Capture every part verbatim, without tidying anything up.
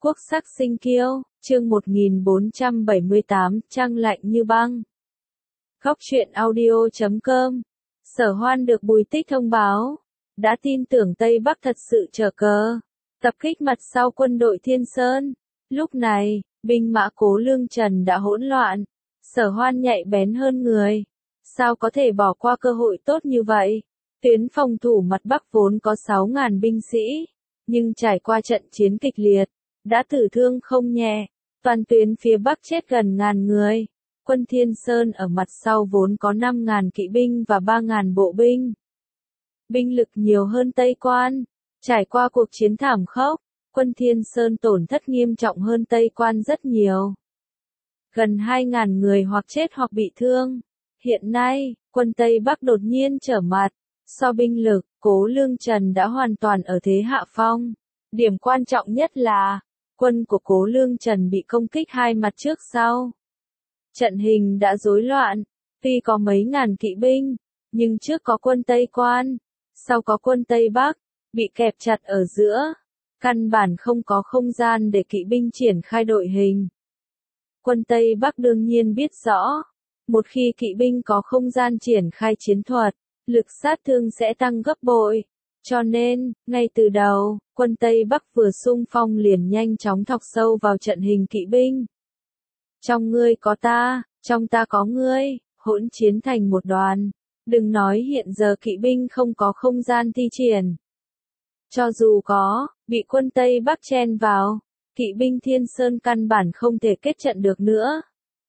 Quốc sắc sinh kiêu, chương một nghìn bốn trăm bảy mươi tám, trăng lạnh như băng. Góc truyện audio chấm com. Sở Hoan được Bùi Tích thông báo, đã tin tưởng Tây Bắc thật sự trở cờ, tập kích mặt sau quân đội Thiên Sơn. Lúc này, binh mã Cố Lương Trần đã hỗn loạn, Sở Hoan nhạy bén hơn người, sao có thể bỏ qua cơ hội tốt như vậy? Tuyến phòng thủ mặt Bắc vốn có sáu nghìn binh sĩ, nhưng trải qua trận chiến kịch liệt, đã tử thương không nhẹ, toàn tuyến phía Bắc chết gần ngàn người. Quân Thiên Sơn ở mặt sau vốn có năm nghìn kỵ binh và ba nghìn bộ binh. Binh lực nhiều hơn Tây Quan, trải qua cuộc chiến thảm khốc, quân Thiên Sơn tổn thất nghiêm trọng hơn Tây Quan rất nhiều. Gần hai nghìn người hoặc chết hoặc bị thương. Hiện nay, quân Tây Bắc đột nhiên trở mặt, so binh lực, Cố Lương Trần đã hoàn toàn ở thế hạ phong. Điểm quan trọng nhất là, quân của Cố Lương Trần bị công kích hai mặt trước sau. Trận hình đã rối loạn, tuy có mấy ngàn kỵ binh, nhưng trước có quân Tây Quan, sau có quân Tây Bắc, bị kẹp chặt ở giữa, căn bản không có không gian để kỵ binh triển khai đội hình. Quân Tây Bắc đương nhiên biết rõ, một khi kỵ binh có không gian triển khai chiến thuật, lực sát thương sẽ tăng gấp bội. Cho nên, ngay từ đầu, quân Tây Bắc vừa xung phong liền nhanh chóng thọc sâu vào trận hình kỵ binh. Trong ngươi có ta, trong ta có ngươi, hỗn chiến thành một đoàn. Đừng nói hiện giờ kỵ binh không có không gian thi triển. Cho dù có, bị quân Tây Bắc chen vào, kỵ binh Thiên Sơn căn bản không thể kết trận được nữa.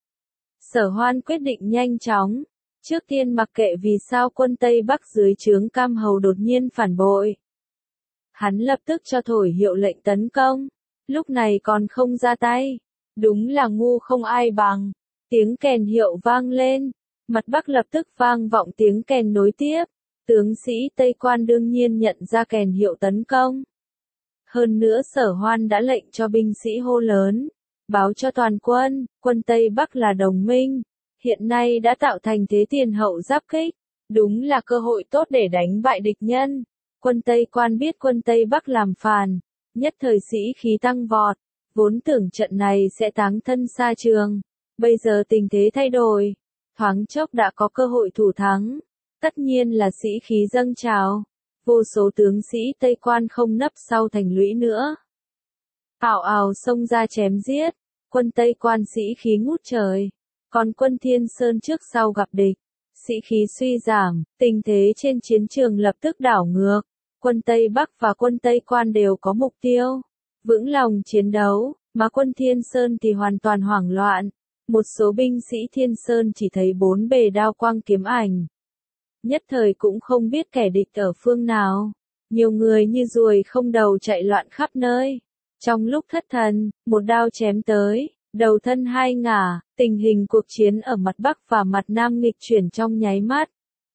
Sở Hoan quyết định nhanh chóng. Trước tiên mặc kệ vì sao quân Tây Bắc dưới trướng Cam Hầu đột nhiên phản bội. Hắn lập tức cho thổi hiệu lệnh tấn công, lúc này còn không ra tay. Đúng là ngu không ai bằng. Tiếng kèn hiệu vang lên, mặt Bắc lập tức vang vọng tiếng kèn nối tiếp. Tướng sĩ Tây Quan đương nhiên nhận ra kèn hiệu tấn công. Hơn nữa Sở Hoan đã lệnh cho binh sĩ hô lớn, báo cho toàn quân, quân Tây Bắc là đồng minh. Hiện nay đã tạo thành thế tiền hậu giáp kích, đúng là cơ hội tốt để đánh bại địch nhân. Quân Tây Quan biết quân Tây Bắc làm phản, nhất thời sĩ khí tăng vọt, vốn tưởng trận này sẽ táng thân xa trường. Bây giờ tình thế thay đổi, thoáng chốc đã có cơ hội thủ thắng, tất nhiên là sĩ khí dâng trào. Vô số tướng sĩ Tây Quan không nấp sau thành lũy nữa. Ào ào xông ra chém giết, quân Tây Quan sĩ khí ngút trời. Còn quân Thiên Sơn trước sau gặp địch, sĩ khí suy giảm, tình thế trên chiến trường lập tức đảo ngược. Quân Tây Bắc và quân Tây Quan đều có mục tiêu, vững lòng chiến đấu, mà quân Thiên Sơn thì hoàn toàn hoảng loạn. Một số binh sĩ Thiên Sơn chỉ thấy bốn bề đao quang kiếm ảnh. Nhất thời cũng không biết kẻ địch ở phương nào. Nhiều người như ruồi không đầu chạy loạn khắp nơi. Trong lúc thất thần, một đao chém tới. Đầu thân hai ngả, tình hình cuộc chiến ở mặt Bắc và mặt Nam nghịch chuyển trong nháy mắt.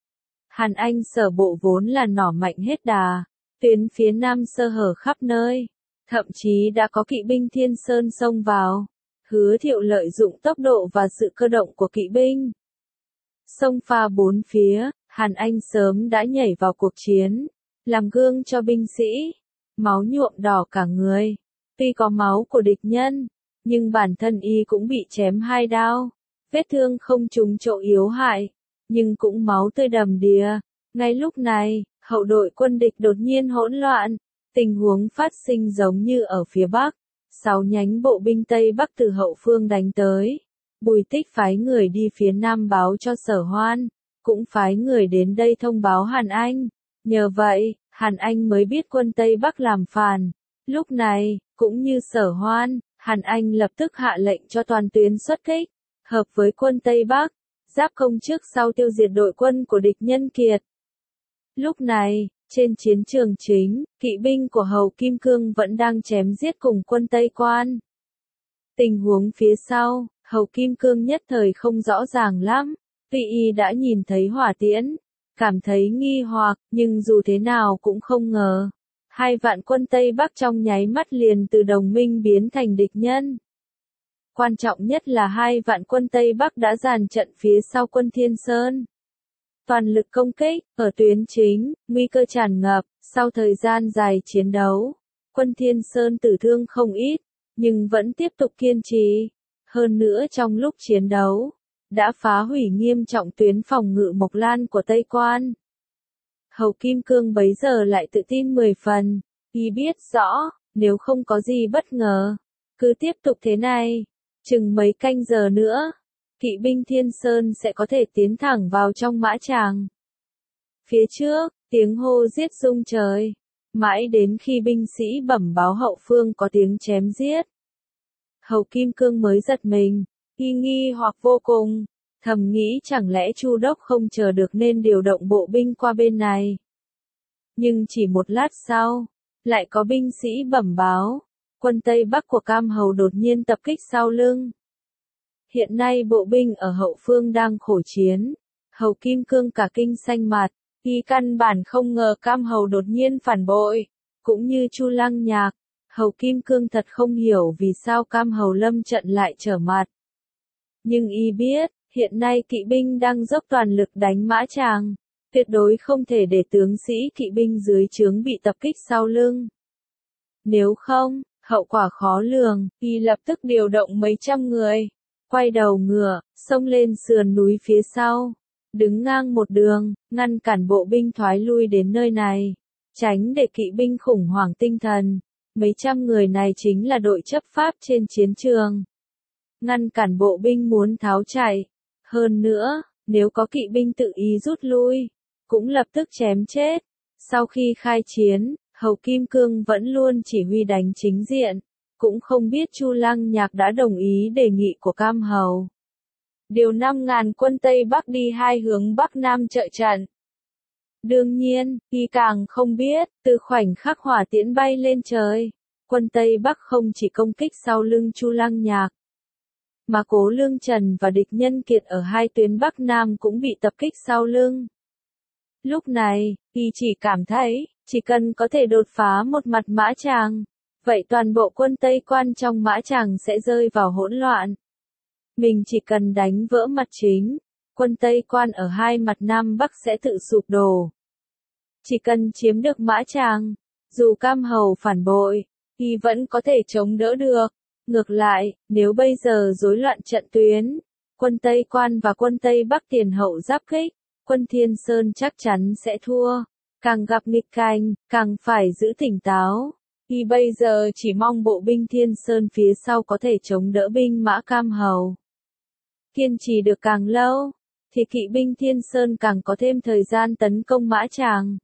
Hàn Anh Sở bộ vốn là nỏ mạnh hết đà, tuyến phía Nam sơ hở khắp nơi, thậm chí đã có kỵ binh Thiên Sơn xông vào. Hứa Thiệu lợi dụng tốc độ và sự cơ động của kỵ binh. Xông pha bốn phía, Hàn Anh sớm đã nhảy vào cuộc chiến, làm gương cho binh sĩ, máu nhuộm đỏ cả người. Tuy có máu của địch nhân, nhưng bản thân y cũng bị chém hai đao, vết thương không trúng chỗ yếu hại, nhưng cũng máu tươi đầm đìa. Ngay lúc này, hậu đội quân địch đột nhiên hỗn loạn, tình huống phát sinh giống như ở phía Bắc, sáu nhánh bộ binh Tây Bắc từ hậu phương đánh tới. Bùi Tích phái người đi phía Nam báo cho Sở Hoan, cũng phái người đến đây thông báo Hàn Anh. Nhờ vậy, Hàn Anh mới biết quân Tây Bắc làm phản. Lúc này, cũng như Sở Hoan, Hàn Anh lập tức hạ lệnh cho toàn tuyến xuất kích, hợp với quân Tây Bắc, giáp công trước sau tiêu diệt đội quân của địch nhân kiệt. Lúc này, trên chiến trường chính, kỵ binh của Hầu Kim Cương vẫn đang chém giết cùng quân Tây Quan. Tình huống phía sau, Hầu Kim Cương nhất thời không rõ ràng lắm, tuy y đã nhìn thấy hỏa tiễn, cảm thấy nghi hoặc, nhưng dù thế nào cũng không ngờ. Hai vạn quân Tây Bắc trong nháy mắt liền từ đồng minh biến thành địch nhân. Quan trọng nhất là hai vạn quân Tây Bắc đã dàn trận phía sau quân Thiên Sơn. Toàn lực công kích, ở tuyến chính, nguy cơ tràn ngập, sau thời gian dài chiến đấu. Quân Thiên Sơn tử thương không ít, nhưng vẫn tiếp tục kiên trì. Hơn nữa trong lúc chiến đấu, đã phá hủy nghiêm trọng tuyến phòng ngự Mộc Lan của Tây Quan. Hầu Kim Cương bấy giờ lại tự tin mười phần, y biết rõ, nếu không có gì bất ngờ, cứ tiếp tục thế này, chừng mấy canh giờ nữa, kỵ binh Thiên Sơn sẽ có thể tiến thẳng vào trong Mã Tràng. Phía trước, tiếng hô giết rung trời, mãi đến khi binh sĩ bẩm báo hậu phương có tiếng chém giết. Hầu Kim Cương mới giật mình, y nghi hoặc vô cùng, thầm nghĩ chẳng lẽ Chu Đốc không chờ được nên điều động bộ binh qua bên này. Nhưng chỉ một lát sau, lại có binh sĩ bẩm báo, quân Tây Bắc của Cam Hầu đột nhiên tập kích sau lưng. Hiện nay bộ binh ở hậu phương đang khổ chiến, Hầu Kim Cương cả kinh xanh mặt, y căn bản không ngờ Cam Hầu đột nhiên phản bội, cũng như Chu Lăng Nhạc, Hầu Kim Cương thật không hiểu vì sao Cam Hầu lâm trận lại trở mặt. Nhưng y biết, hiện nay kỵ binh đang dốc toàn lực đánh Mã Tràng, tuyệt đối không thể để tướng sĩ kỵ binh dưới trướng bị tập kích sau lưng. Nếu không, hậu quả khó lường, y lập tức điều động mấy trăm người, quay đầu ngựa, xông lên sườn núi phía sau, đứng ngang một đường, ngăn cản bộ binh thoái lui đến nơi này, tránh để kỵ binh khủng hoảng tinh thần. Mấy trăm người này chính là đội chấp pháp trên chiến trường. Ngăn cản bộ binh muốn tháo chạy. Hơn nữa, nếu có kỵ binh tự ý rút lui, cũng lập tức chém chết. Sau khi khai chiến, Hầu Kim Cương vẫn luôn chỉ huy đánh chính diện, cũng không biết Chu Lăng Nhạc đã đồng ý đề nghị của Cam Hầu. Điều năm ngàn quân Tây Bắc đi hai hướng Bắc Nam trợ trận. Đương nhiên, y càng không biết, từ khoảnh khắc hỏa tiễn bay lên trời, quân Tây Bắc không chỉ công kích sau lưng Chu Lăng Nhạc, mà Cố Lương Trần và địch nhân kiệt ở hai tuyến Bắc Nam cũng bị tập kích sau lưng. Lúc này, y chỉ cảm thấy, chỉ cần có thể đột phá một mặt Mã Tràng, vậy toàn bộ quân Tây Quan trong Mã Tràng sẽ rơi vào hỗn loạn. Mình chỉ cần đánh vỡ mặt chính, quân Tây Quan ở hai mặt Nam Bắc sẽ tự sụp đổ. Chỉ cần chiếm được Mã Tràng, dù Cam Hầu phản bội, y vẫn có thể chống đỡ được. Ngược lại, nếu bây giờ rối loạn trận tuyến, quân Tây Quan và quân Tây Bắc tiền hậu giáp kích, quân Thiên Sơn chắc chắn sẽ thua. Càng gặp nghịch cảnh, càng phải giữ tỉnh táo. Y bây giờ chỉ mong bộ binh Thiên Sơn phía sau có thể chống đỡ binh mã Cam Hầu. Kiên trì được càng lâu, thì kỵ binh Thiên Sơn càng có thêm thời gian tấn công Mã Tràng.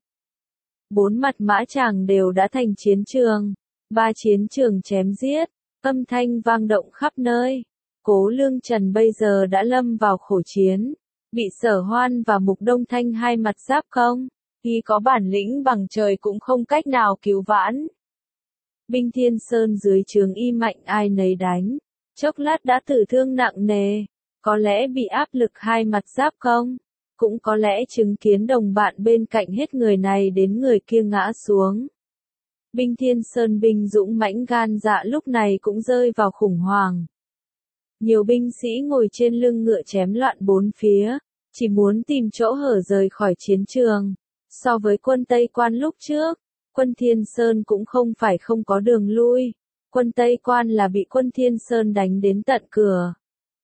Bốn mặt Mã Tràng đều đã thành chiến trường, ba chiến trường chém giết, âm thanh vang động khắp nơi. Cố Lương Trần bây giờ đã lâm vào khổ chiến, bị Sở Hoan và Mục Đông Thanh hai mặt giáp công, y có bản lĩnh bằng trời cũng không cách nào cứu vãn. Binh Thiên Sơn dưới trướng y mạnh ai nấy đánh, chốc lát đã tử thương nặng nề, có lẽ bị áp lực hai mặt giáp công, cũng có lẽ chứng kiến đồng bạn bên cạnh hết người này đến người kia ngã xuống. Binh Thiên Sơn binh dũng mãnh gan dạ lúc này cũng rơi vào khủng hoảng. Nhiều binh sĩ ngồi trên lưng ngựa chém loạn bốn phía, chỉ muốn tìm chỗ hở rời khỏi chiến trường. So với quân Tây Quan lúc trước, quân Thiên Sơn cũng không phải không có đường lui. Quân Tây Quan là bị quân Thiên Sơn đánh đến tận cửa,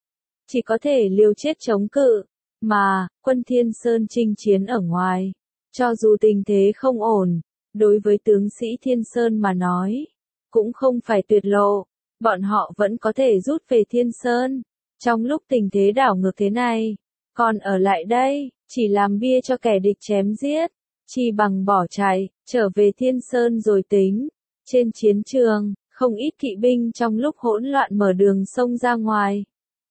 chỉ có thể liều chết chống cự, mà quân Thiên Sơn chinh chiến ở ngoài, cho dù tình thế không ổn, đối với tướng sĩ Thiên Sơn mà nói, cũng không phải tuyệt lộ, bọn họ vẫn có thể rút về Thiên Sơn. Trong lúc tình thế đảo ngược thế này, còn ở lại đây, chỉ làm bia cho kẻ địch chém giết, chỉ bằng bỏ chạy, trở về Thiên Sơn rồi tính. Trên chiến trường, không ít kỵ binh trong lúc hỗn loạn mở đường xông ra ngoài.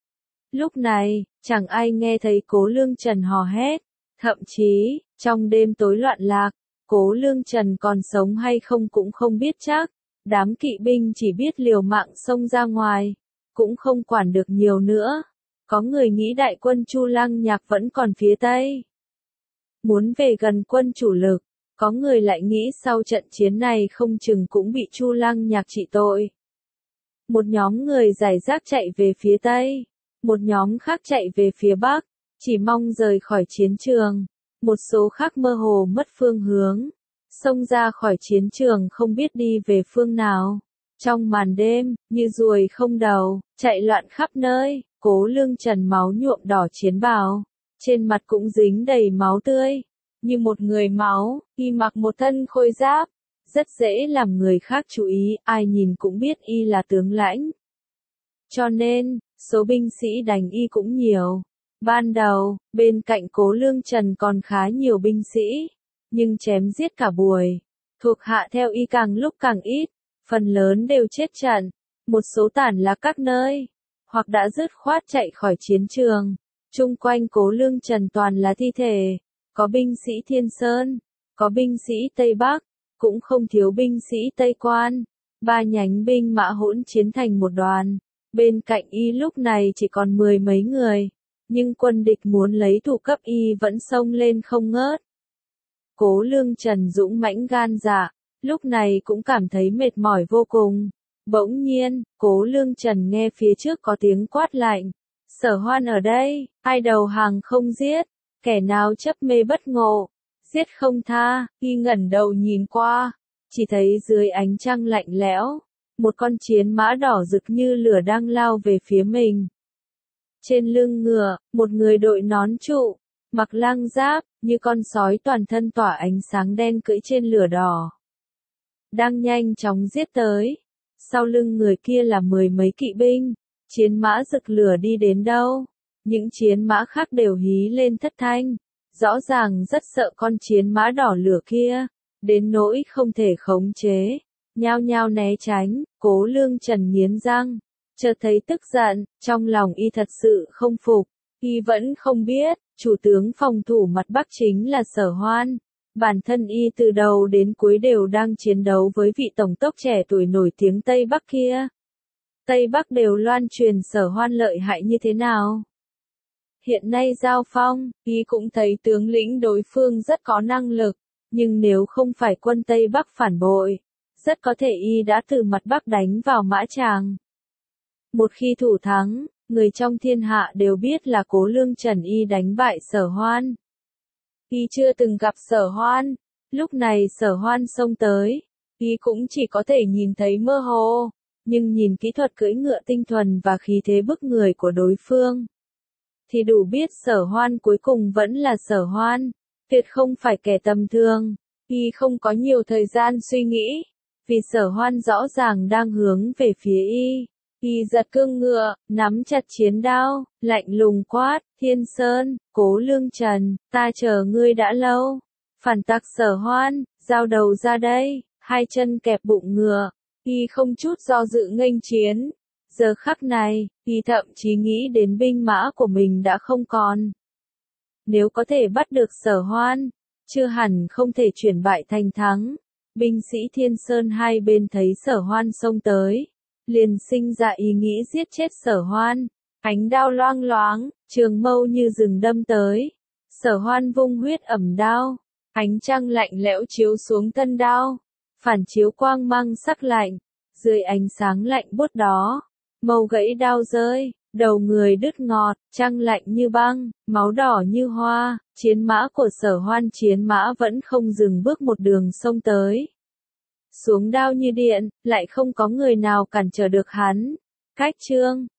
Lúc này, chẳng ai nghe thấy Cố Lương Trần hò hét, thậm chí, trong đêm tối loạn lạc, Cố Lương Trần còn sống hay không cũng không biết chắc, đám kỵ binh chỉ biết liều mạng xông ra ngoài, cũng không quản được nhiều nữa. Có người nghĩ đại quân Chu Lăng Nhạc vẫn còn phía Tây, muốn về gần quân chủ lực, có người lại nghĩ sau trận chiến này không chừng cũng bị Chu Lăng Nhạc trị tội. Một nhóm người giải rác chạy về phía Tây, một nhóm khác chạy về phía Bắc, chỉ mong rời khỏi chiến trường. Một số khác mơ hồ mất phương hướng, xông ra khỏi chiến trường không biết đi về phương nào. Trong màn đêm, như ruồi không đầu, chạy loạn khắp nơi, Cố Lương Trần máu nhuộm đỏ chiến bào, trên mặt cũng dính đầy máu tươi, như một người máu, y mặc một thân khôi giáp, rất dễ làm người khác chú ý, ai nhìn cũng biết y là tướng lãnh. Cho nên, số binh sĩ đánh y cũng nhiều. Ban đầu, bên cạnh Cố Lương Trần còn khá nhiều binh sĩ, nhưng chém giết cả buổi, thuộc hạ theo y càng lúc càng ít, phần lớn đều chết trận, một số tản lạc các nơi, hoặc đã dứt khoát chạy khỏi chiến trường. Chung quanh Cố Lương Trần toàn là thi thể, có binh sĩ Thiên Sơn, có binh sĩ Tây Bắc, cũng không thiếu binh sĩ Tây Quan. Ba nhánh binh mã hỗn chiến thành một đoàn, bên cạnh y lúc này chỉ còn mười mấy người, nhưng quân địch muốn lấy thủ cấp y vẫn xông lên không ngớt. Cố Lương Trần dũng mãnh gan dạ, lúc này cũng cảm thấy mệt mỏi vô cùng. Bỗng nhiên, Cố Lương Trần nghe phía trước có tiếng quát lạnh. Sở Hoan ở đây, ai đầu hàng không giết, kẻ nào chấp mê bất ngộ, giết không tha. Y ngẩng đầu nhìn qua, chỉ thấy dưới ánh trăng lạnh lẽo, một con chiến mã đỏ rực như lửa đang lao về phía mình. Trên lưng ngựa, một người đội nón trụ, mặc lang giáp, như con sói toàn thân tỏa ánh sáng đen cưỡi trên lửa đỏ, đang nhanh chóng giết tới. Sau lưng người kia là mười mấy kỵ binh, chiến mã rực lửa đi đến đâu, những chiến mã khác đều hí lên thất thanh, rõ ràng rất sợ con chiến mã đỏ lửa kia, đến nỗi không thể khống chế, nhao nhao né tránh. Cố Lương Trần nghiến răng, chợt thấy tức giận, trong lòng y thật sự không phục, y vẫn không biết, chủ tướng phòng thủ mặt Bắc chính là Sở Hoan. Bản thân y từ đầu đến cuối đều đang chiến đấu với vị tổng tốc trẻ tuổi nổi tiếng Tây Bắc kia. Tây Bắc đều loan truyền Sở Hoan lợi hại như thế nào. Hiện nay giao phong, y cũng thấy tướng lĩnh đối phương rất có năng lực, nhưng nếu không phải quân Tây Bắc phản bội, rất có thể y đã từ mặt Bắc đánh vào Mã Tràng. Một khi thủ thắng, người trong thiên hạ đều biết là Cố Lương Trần y đánh bại Sở Hoan. Y chưa từng gặp Sở Hoan, lúc này Sở Hoan xông tới, y cũng chỉ có thể nhìn thấy mơ hồ, nhưng nhìn kỹ thuật cưỡi ngựa tinh thuần và khí thế bức người của đối phương, thì đủ biết Sở Hoan cuối cùng vẫn là Sở Hoan, tuyệt không phải kẻ tầm thường. Y không có nhiều thời gian suy nghĩ, vì Sở Hoan rõ ràng đang hướng về phía y. Y giật cương ngựa, nắm chặt chiến đao, lạnh lùng quát, Thiên Sơn, Cố Lương Trần, ta chờ ngươi đã lâu. Phản tặc Sở Hoan, giao đầu ra đây, hai chân kẹp bụng ngựa, y không chút do dự nghênh chiến. Giờ khắc này, y thậm chí nghĩ đến binh mã của mình đã không còn. Nếu có thể bắt được Sở Hoan, chưa hẳn không thể chuyển bại thành thắng. Binh sĩ Thiên Sơn hai bên thấy Sở Hoan xông tới, liền sinh ra ý nghĩ giết chết Sở Hoan. Ánh đao loang loáng, trường mâu như rừng đâm tới. Sở Hoan vung huyết ẩm đao, ánh trăng lạnh lẽo chiếu xuống thân đao, phản chiếu quang mang sắc lạnh. Dưới ánh sáng lạnh buốt đó, mâu gãy đao rơi, đầu người đứt ngọt, trăng lạnh như băng, máu đỏ như hoa. Chiến mã của Sở Hoan chiến mã vẫn không dừng bước một đường xông tới. Xuống đao như điện, lại không có người nào cản trở được hắn. Cách chương